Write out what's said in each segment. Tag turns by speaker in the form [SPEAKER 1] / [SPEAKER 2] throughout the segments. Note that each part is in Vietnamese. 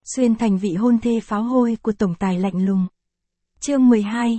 [SPEAKER 1] xuyên thành vị hôn thê pháo hôi của tổng tài lạnh lùng. Chương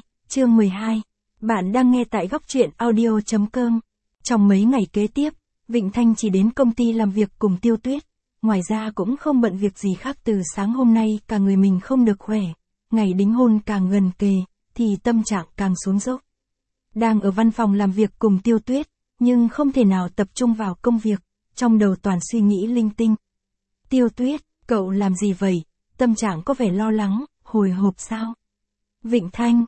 [SPEAKER 1] 12. Bạn đang nghe tại góc truyện audio.com. Trong mấy ngày kế tiếp, Vịnh Thanh chỉ đến công ty làm việc cùng Tiêu Tuyết. Ngoài ra cũng không bận việc gì khác từ sáng hôm nay cả người mình không được khỏe. Ngày đính hôn càng gần kề, thì tâm trạng càng xuống dốc. Đang ở văn phòng làm việc cùng Tiêu Tuyết, nhưng không thể nào tập trung vào công việc, trong đầu toàn suy nghĩ linh tinh. Tiêu Tuyết, cậu làm gì vậy? Tâm trạng có vẻ lo lắng, hồi hộp sao? Vịnh Thanh,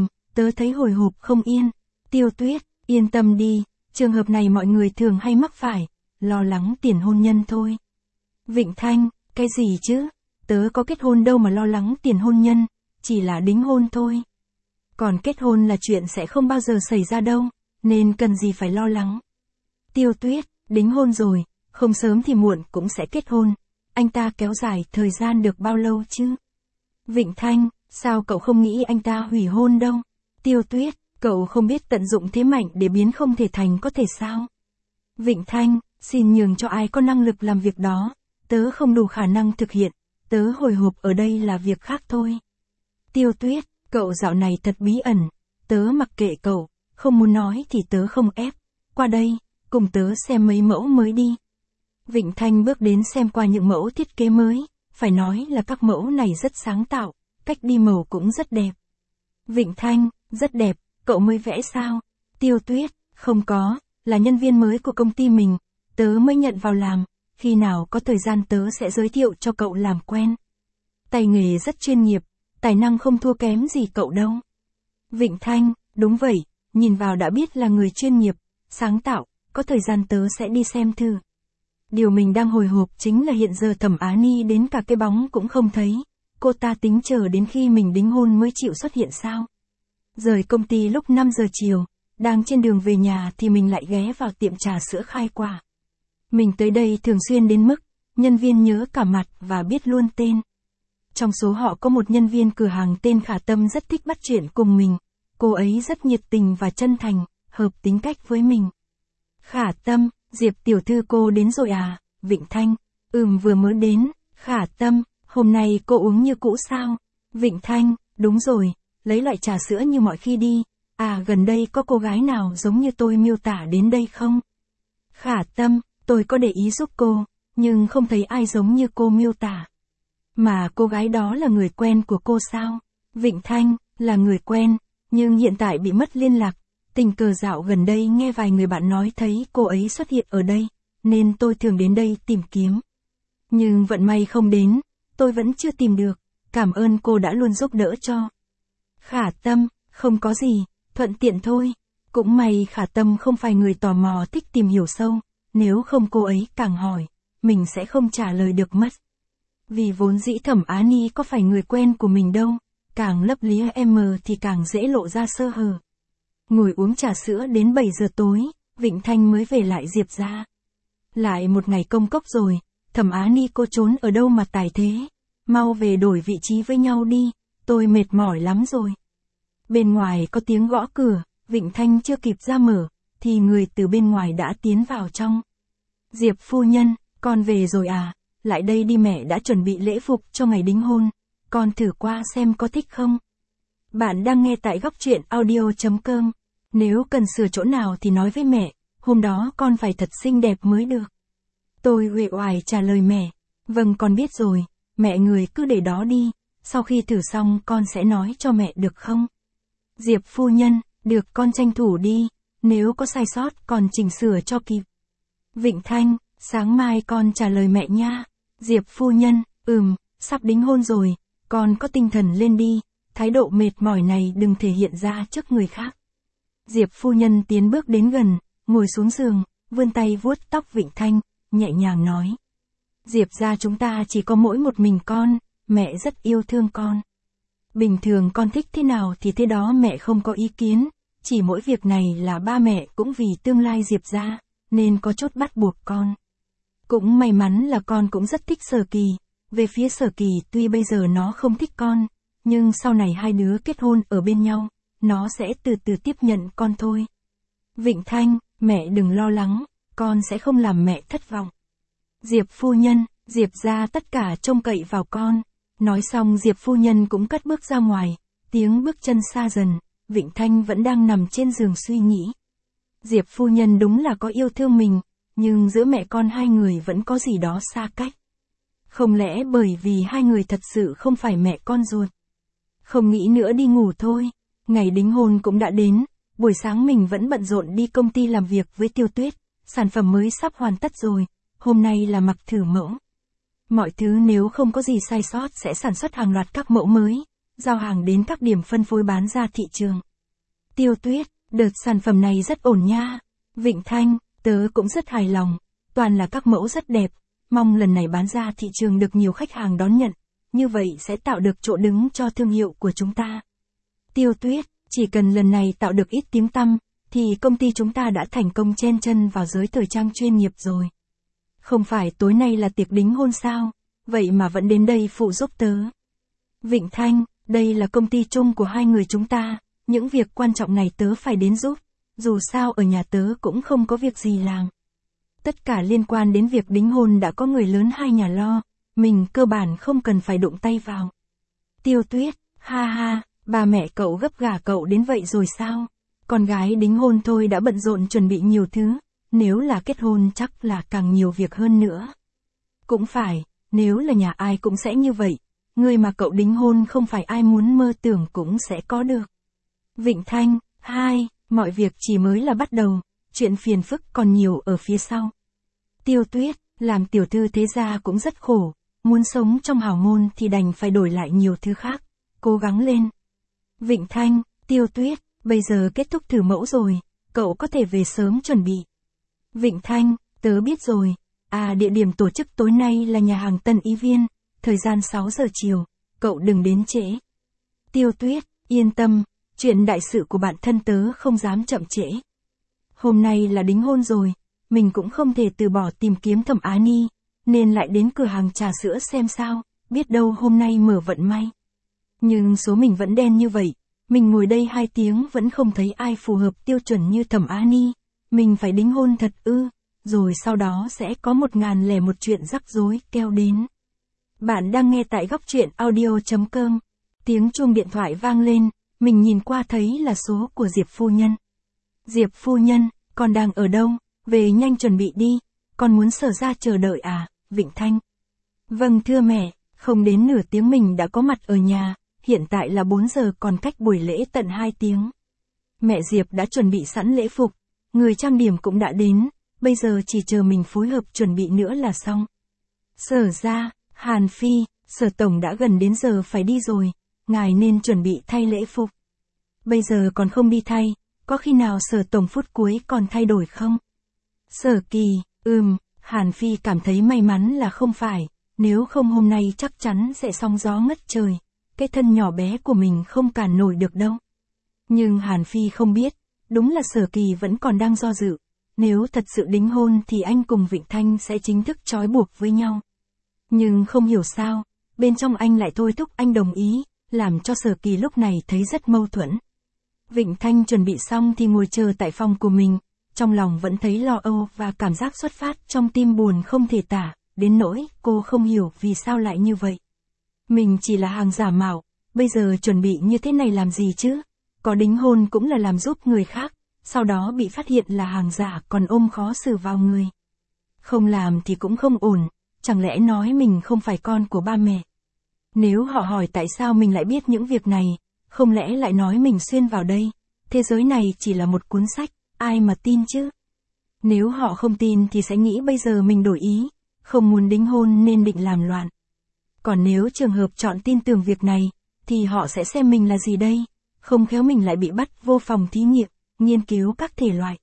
[SPEAKER 1] tớ thấy hồi hộp không yên. Tiêu Tuyết, yên tâm đi, trường hợp này mọi người thường hay mắc phải, lo lắng tiền hôn nhân thôi. Vịnh Thanh, cái gì chứ? Tớ có kết hôn đâu mà lo lắng tiền hôn nhân, chỉ là đính hôn thôi. Còn kết hôn là chuyện sẽ không bao giờ xảy ra đâu, nên cần gì phải lo lắng. Tiêu Tuyết, đính hôn rồi, không sớm thì muộn cũng sẽ kết hôn. Anh ta kéo dài thời gian được bao lâu chứ? Vịnh Thanh, sao cậu không nghĩ anh ta hủy hôn đâu? Tiêu Tuyết, cậu không biết tận dụng thế mạnh để biến không thể thành có thể sao? Vịnh Thanh, xin nhường cho ai có năng lực làm việc đó, tớ không đủ khả năng thực hiện, tớ hồi hộp ở đây là việc khác thôi. Tiêu Tuyết, cậu dạo này thật bí ẩn, tớ mặc kệ cậu, không muốn nói thì tớ không ép, qua đây, cùng tớ xem mấy mẫu mới đi. Vịnh Thanh bước đến xem qua những mẫu thiết kế mới, phải nói là các mẫu này rất sáng tạo, cách đi màu cũng rất đẹp. Vịnh Thanh, rất đẹp, cậu mới vẽ sao? Tiêu Tuyết, không có, là nhân viên mới của công ty mình, tớ mới nhận vào làm, khi nào có thời gian tớ sẽ giới thiệu cho cậu làm quen. Tay nghề rất chuyên nghiệp, tài năng không thua kém gì cậu đâu. Vịnh Thanh, đúng vậy, nhìn vào đã biết là người chuyên nghiệp, sáng tạo, có thời gian tớ sẽ đi xem thử. Điều mình đang hồi hộp chính là hiện giờ Thẩm Á Ni đến cả cái bóng cũng không thấy, cô ta tính chờ đến khi mình đính hôn mới chịu xuất hiện sao? Rời công ty lúc 5 giờ chiều, đang trên đường về nhà thì mình lại ghé vào tiệm trà sữa Khai Quả. Mình tới đây thường xuyên đến mức, nhân viên nhớ cả mặt và biết luôn tên. Trong số họ có một nhân viên cửa hàng tên Khả Tâm rất thích bắt chuyện cùng mình, cô ấy rất nhiệt tình và chân thành, hợp tính cách với mình. Khả Tâm, Diệp tiểu thư cô đến rồi à? Vịnh Thanh, vừa mới đến. Khả Tâm, hôm nay cô uống như cũ sao? Vịnh Thanh, đúng rồi, lấy loại trà sữa như mọi khi đi. À, gần đây có cô gái nào giống như tôi miêu tả đến đây không? Khả Tâm, tôi có để ý giúp cô, nhưng không thấy ai giống như cô miêu tả. Mà cô gái đó là người quen của cô sao? Vịnh Thanh, là người quen, nhưng hiện tại bị mất liên lạc. Tình cờ dạo gần đây nghe vài người bạn nói thấy cô ấy xuất hiện ở đây, nên tôi thường đến đây tìm kiếm. Nhưng vận may không đến, tôi vẫn chưa tìm được, cảm ơn cô đã luôn giúp đỡ cho. Khả Tâm, không có gì, thuận tiện thôi. Cũng may Khả Tâm không phải người tò mò thích tìm hiểu sâu, nếu không cô ấy càng hỏi, mình sẽ không trả lời được mất. Vì vốn dĩ Thẩm Á Ni có phải người quen của mình đâu, càng lấp lía thì càng dễ lộ ra sơ hở. Ngồi uống trà sữa đến 7 giờ tối, Vịnh Thanh mới về lại Diệp ra. Lại một ngày công cốc rồi, Thẩm Á Ni cô trốn ở đâu mà tài thế? Mau về đổi vị trí với nhau đi, tôi mệt mỏi lắm rồi. Bên ngoài có tiếng gõ cửa, Vịnh Thanh chưa kịp ra mở, thì người từ bên ngoài đã tiến vào trong. Diệp phu nhân, con về rồi à? Lại đây đi, mẹ đã chuẩn bị lễ phục cho ngày đính hôn, con thử qua xem có thích không? Bạn đang nghe tại góc truyện audio.com. Nếu cần sửa chỗ nào thì nói với mẹ, hôm đó con phải thật xinh đẹp mới được. Tôi uể oải trả lời mẹ, vâng con biết rồi, mẹ người cứ để đó đi, sau khi thử xong con sẽ nói cho mẹ được không? Diệp phu nhân, được con tranh thủ đi, nếu có sai sót con chỉnh sửa cho kịp. Vịnh Thanh, sáng mai con trả lời mẹ nha. Diệp phu nhân, sắp đính hôn rồi, con có tinh thần lên đi, thái độ mệt mỏi này đừng thể hiện ra trước người khác. Diệp phu nhân tiến bước đến gần, ngồi xuống giường, vươn tay vuốt tóc Vịnh Thanh, nhẹ nhàng nói. Diệp gia chúng ta chỉ có mỗi một mình con, mẹ rất yêu thương con. Bình thường con thích thế nào thì thế đó, mẹ không có ý kiến, chỉ mỗi việc này là ba mẹ cũng vì tương lai Diệp gia, nên có chút bắt buộc con. Cũng may mắn là con cũng rất thích Sở Kỳ, về phía Sở Kỳ tuy bây giờ nó không thích con, nhưng sau này hai đứa kết hôn ở bên nhau, nó sẽ từ từ tiếp nhận con thôi. Vịnh Thanh, mẹ đừng lo lắng, con sẽ không làm mẹ thất vọng. Diệp phu nhân, Diệp gia tất cả trông cậy vào con, Nói xong Diệp phu nhân cũng cất bước ra ngoài, tiếng bước chân xa dần, Vịnh Thanh vẫn đang nằm trên giường suy nghĩ. Diệp phu nhân đúng là có yêu thương mình, nhưng giữa mẹ con hai người vẫn có gì đó xa cách. Không lẽ bởi vì hai người thật sự không phải mẹ con ruột? Không nghĩ nữa đi ngủ thôi, ngày đính hôn cũng đã đến, buổi sáng mình vẫn bận rộn đi công ty làm việc với Tiêu Tuyết, sản phẩm mới sắp hoàn tất rồi, hôm nay là mặc thử mẫu. Mọi thứ nếu không có gì sai sót sẽ sản xuất hàng loạt các mẫu mới, giao hàng đến các điểm phân phối bán ra thị trường. Tiêu Tuyết, đợt sản phẩm này rất ổn nha. Vịnh Thanh, tớ cũng rất hài lòng, toàn là các mẫu rất đẹp, mong lần này bán ra thị trường được nhiều khách hàng đón nhận, như vậy sẽ tạo được chỗ đứng cho thương hiệu của chúng ta. Tiêu Tuyết, chỉ cần lần này tạo được ít tiếng tăm, thì công ty chúng ta đã thành công chen chân vào giới thời trang chuyên nghiệp rồi. Không phải tối nay là tiệc đính hôn sao, vậy mà vẫn đến đây phụ giúp tớ. Vịnh Thanh, đây là công ty chung của hai người chúng ta, những việc quan trọng này tớ phải đến giúp, dù sao ở nhà tớ cũng không có việc gì làm. Tất cả liên quan đến việc đính hôn đã có người lớn hai nhà lo, mình cơ bản không cần phải đụng tay vào. Tiêu Tuyết, ha ha, ba mẹ cậu gấp gả cậu đến vậy rồi sao? Con gái đính hôn thôi đã bận rộn chuẩn bị nhiều thứ, nếu là kết hôn chắc là càng nhiều việc hơn nữa. Cũng phải, nếu là nhà ai cũng sẽ như vậy, người mà cậu đính hôn không phải ai muốn mơ tưởng cũng sẽ có được. Vịnh Thanh, hai, mọi việc chỉ mới là bắt đầu, chuyện phiền phức còn nhiều ở phía sau. Tiêu Tuyết, làm tiểu thư thế gia cũng rất khổ, muốn sống trong hào môn thì đành phải đổi lại nhiều thứ khác, cố gắng lên. Vịnh Thanh, Tiêu Tuyết, bây giờ kết thúc thử mẫu rồi, cậu có thể về sớm chuẩn bị. Vịnh Thanh, tớ biết rồi, địa điểm tổ chức tối nay là nhà hàng Tân Ý Viên, thời gian 6 giờ chiều, cậu đừng đến trễ. Tiêu Tuyết, yên tâm, chuyện đại sự của bạn thân tớ không dám chậm trễ. Hôm nay là đính hôn rồi, mình cũng không thể từ bỏ tìm kiếm Thẩm Á Ni, nên lại đến cửa hàng trà sữa xem sao, biết đâu hôm nay mở vận may. Nhưng số mình vẫn đen như vậy, mình ngồi đây 2 tiếng vẫn không thấy ai phù hợp tiêu chuẩn như Thẩm Á Ni, mình phải đính hôn thật ư, rồi sau đó sẽ có 1001 chuyện rắc rối kéo đến. Bạn đang nghe tại góc truyện audio.com, tiếng chuông điện thoại vang lên, mình nhìn qua thấy là số của Diệp phu nhân. Diệp phu nhân, con đang ở đâu? Về nhanh chuẩn bị đi, con muốn Sở ra chờ đợi à? Vịnh Thanh. Vâng thưa mẹ, không đến nửa tiếng mình đã có mặt ở nhà, hiện tại là 4 giờ còn cách buổi lễ tận 2 tiếng. Mẹ Diệp đã chuẩn bị sẵn lễ phục, người trang điểm cũng đã đến, bây giờ chỉ chờ mình phối hợp chuẩn bị nữa là xong. Sở ra, Hàn Phi, Sở tổng đã gần đến giờ phải đi rồi, ngài nên chuẩn bị thay lễ phục. Bây giờ còn không đi thay, có khi nào Sở tổng phút cuối còn thay đổi không? Sở Kỳ, Hàn Phi cảm thấy may mắn là không phải, nếu không hôm nay chắc chắn sẽ sóng gió ngất trời, cái thân nhỏ bé của mình không cản nổi được đâu. Nhưng Hàn Phi không biết, đúng là Sở Kỳ vẫn còn đang do dự, nếu thật sự đính hôn thì anh cùng Vịnh Thanh sẽ chính thức trói buộc với nhau. Nhưng không hiểu sao, bên trong anh lại thôi thúc anh đồng ý, làm cho Sở Kỳ lúc này thấy rất mâu thuẫn. Vịnh Thanh chuẩn bị xong thì ngồi chờ tại phòng của mình, trong lòng vẫn thấy lo âu và cảm giác xuất phát trong tim buồn không thể tả, đến nỗi cô không hiểu vì sao lại như vậy. Mình chỉ là hàng giả mạo, bây giờ chuẩn bị như thế này làm gì chứ? Có đính hôn cũng là làm giúp người khác, sau đó bị phát hiện là hàng giả còn ôm khó xử vào người. Không làm thì cũng không ổn, chẳng lẽ nói mình không phải con của ba mẹ? Nếu họ hỏi tại sao mình lại biết những việc này, không lẽ lại nói mình xuyên vào đây? Thế giới này chỉ là một cuốn sách, ai mà tin chứ? Nếu họ không tin thì sẽ nghĩ bây giờ mình đổi ý, không muốn đính hôn nên định làm loạn. Còn nếu trường hợp chọn tin tưởng việc này, thì họ sẽ xem mình là gì đây? Không khéo mình lại bị bắt vô phòng thí nghiệm, nghiên cứu các thể loại.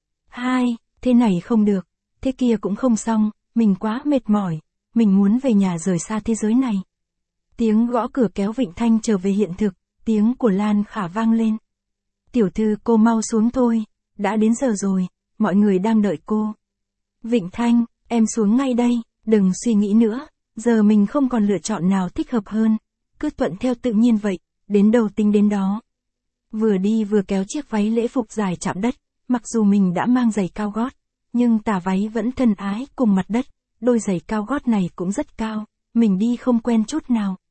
[SPEAKER 1] Thế này không được, thế kia cũng không xong, mình quá mệt mỏi, mình muốn về nhà rời xa thế giới này. Tiếng gõ cửa kéo Vịnh Thanh trở về hiện thực, tiếng của Lan Khả vang lên. Tiểu thư cô mau xuống thôi, đã đến giờ rồi, mọi người đang đợi cô. Vịnh Thanh, em xuống ngay đây, đừng suy nghĩ nữa, giờ mình không còn lựa chọn nào thích hợp hơn, cứ thuận theo tự nhiên vậy, đến đâu tính đến đó. Vừa đi vừa kéo chiếc váy lễ phục dài chạm đất, mặc dù mình đã mang giày cao gót, nhưng tà váy vẫn thân ái cùng mặt đất, đôi giày cao gót này cũng rất cao, mình đi không quen chút nào.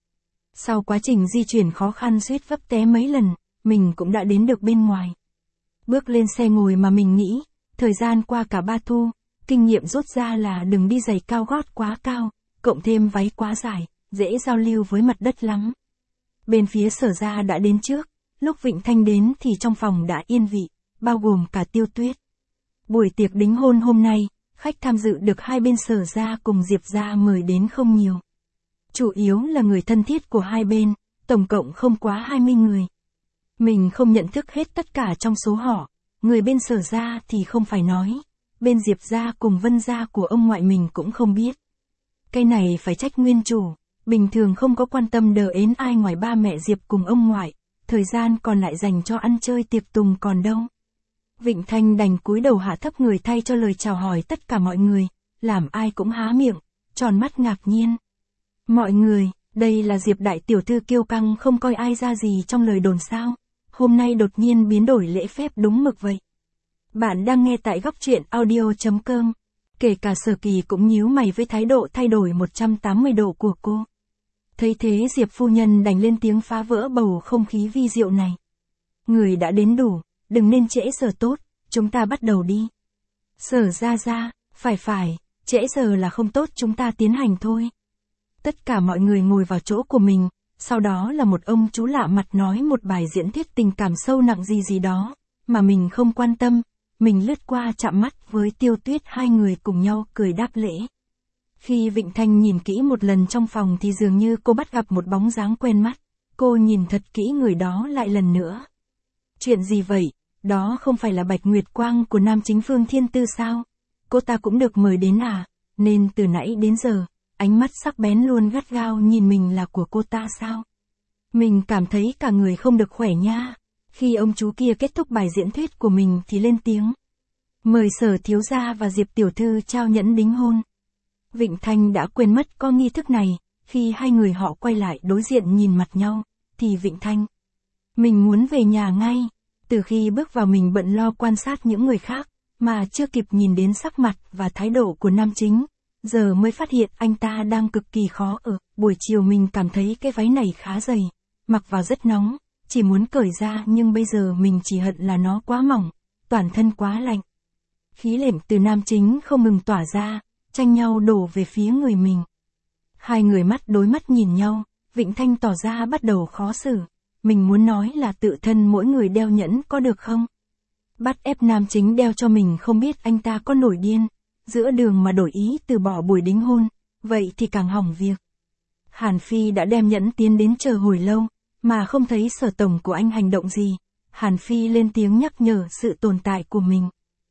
[SPEAKER 1] Sau quá trình di chuyển khó khăn suýt vấp té mấy lần, mình cũng đã đến được bên ngoài. Bước lên xe ngồi mà mình nghĩ, thời gian qua cả 3 thu, kinh nghiệm rút ra là đừng đi giày cao gót quá cao, cộng thêm váy quá dài, dễ giao lưu với mặt đất lắm. Bên phía Sở Gia đã đến trước, lúc Vịnh Thanh đến thì trong phòng đã yên vị, bao gồm cả Tiêu Tuyết. Buổi tiệc đính hôn hôm nay, khách tham dự được hai bên Sở Gia cùng Diệp Gia mời đến không nhiều. Chủ yếu là người thân thiết của hai bên, tổng cộng không quá 20 người. Mình không nhận thức hết tất cả trong số họ, người bên Sở Gia thì không phải nói, bên Diệp Gia cùng Vân Gia của ông ngoại mình cũng không biết. Cái này phải trách nguyên chủ, bình thường không có quan tâm đờ ến ai ngoài ba mẹ Diệp cùng ông ngoại, thời gian còn lại dành cho ăn chơi tiệc tùng còn đâu. Vịnh Thanh đành cúi đầu hạ thấp người thay cho lời chào hỏi tất cả mọi người, làm ai cũng há miệng, tròn mắt ngạc nhiên. Mọi người, đây là Diệp đại tiểu thư kiêu căng không coi ai ra gì trong lời đồn sao, hôm nay đột nhiên biến đổi lễ phép đúng mực vậy. Bạn đang nghe tại góc truyện audio.com, kể cả Sở Kỳ cũng nhíu mày với thái độ thay đổi 180 độ của cô. Thấy thế Diệp phu nhân đành lên tiếng phá vỡ bầu không khí vi diệu này. Người đã đến đủ, đừng nên trễ giờ tốt, chúng ta bắt đầu đi. Sở Gia, phải, trễ giờ là không tốt, chúng ta tiến hành thôi. Tất cả mọi người ngồi vào chỗ của mình, sau đó là một ông chú lạ mặt nói một bài diễn thuyết tình cảm sâu nặng gì đó, mà mình không quan tâm, mình lướt qua chạm mắt với Tiêu Tuyết, hai người cùng nhau cười đáp lễ. Khi Vịnh Thanh nhìn kỹ một lần trong phòng thì dường như cô bắt gặp một bóng dáng quen mắt, cô nhìn thật kỹ người đó lại lần nữa. Chuyện gì vậy, đó không phải là Bạch Nguyệt Quang của nam chính Phương Thiên Tư sao? Cô ta cũng được mời đến à, nên từ nãy đến giờ, ánh mắt sắc bén luôn gắt gao nhìn mình là của cô ta sao? Mình cảm thấy cả người không được khỏe nha. Khi ông chú kia kết thúc bài diễn thuyết của mình thì lên tiếng. Mời Sở thiếu gia và Diệp tiểu thư trao nhẫn đính hôn. Vịnh Thanh đã quên mất có nghi thức này, khi hai người họ quay lại đối diện nhìn mặt nhau, thì Vịnh Thanh. Mình muốn về nhà ngay. Từ khi bước vào mình bận lo quan sát những người khác, mà chưa kịp nhìn đến sắc mặt và thái độ của nam chính. Giờ mới phát hiện anh ta đang cực kỳ khó ở. Buổi chiều mình cảm thấy cái váy này khá dày, mặc vào rất nóng, chỉ muốn cởi ra nhưng bây giờ mình chỉ hận là nó quá mỏng, toàn thân quá lạnh. Khí lạnh từ nam chính không ngừng tỏa ra, tranh nhau đổ về phía người mình. Hai người mắt đối mắt nhìn nhau, Vịnh Thanh tỏ ra bắt đầu khó xử. Mình muốn nói là tự thân mỗi người đeo nhẫn có được không? Bắt ép nam chính đeo cho mình, không biết anh ta có nổi điên. Giữa đường mà đổi ý từ bỏ buổi đính hôn, vậy thì càng hỏng việc. Hàn Phi đã đem nhẫn tiến đến chờ hồi lâu, mà không thấy Sở tổng của anh hành động gì. Hàn Phi lên tiếng nhắc nhở sự tồn tại của mình.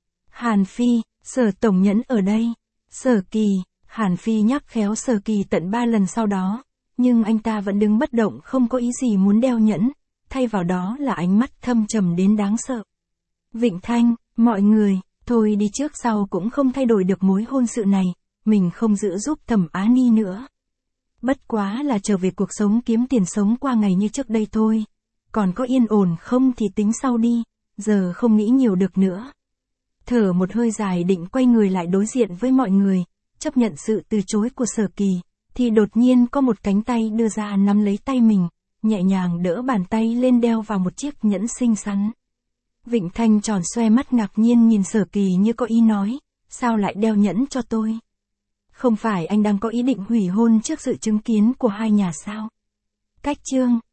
[SPEAKER 1] Hàn Phi, Sở tổng nhẫn ở đây. Sở Kỳ, Hàn Phi nhắc khéo Sở Kỳ tận 3 lần sau đó, nhưng anh ta vẫn đứng bất động, không có ý gì muốn đeo nhẫn, thay vào đó là ánh mắt thâm trầm đến đáng sợ. Vịnh Thanh, mọi người, thôi đi trước sau cũng không thay đổi được mối hôn sự này, mình không giữ giúp Thẩm Á Ni nữa. Bất quá là trở về cuộc sống kiếm tiền sống qua ngày như trước đây thôi. Còn có yên ổn không thì tính sau đi, giờ không nghĩ nhiều được nữa. Thở một hơi dài định quay người lại đối diện với mọi người, chấp nhận sự từ chối của Sở Kỳ, thì đột nhiên có một cánh tay đưa ra nắm lấy tay mình, nhẹ nhàng đỡ bàn tay lên đeo vào một chiếc nhẫn xinh xắn. Vịnh Thanh tròn xoe mắt ngạc nhiên nhìn Sở Kỳ như có ý nói, sao lại đeo nhẫn cho tôi? Không phải anh đang có ý định hủy hôn trước sự chứng kiến của hai nhà sao? Cách chương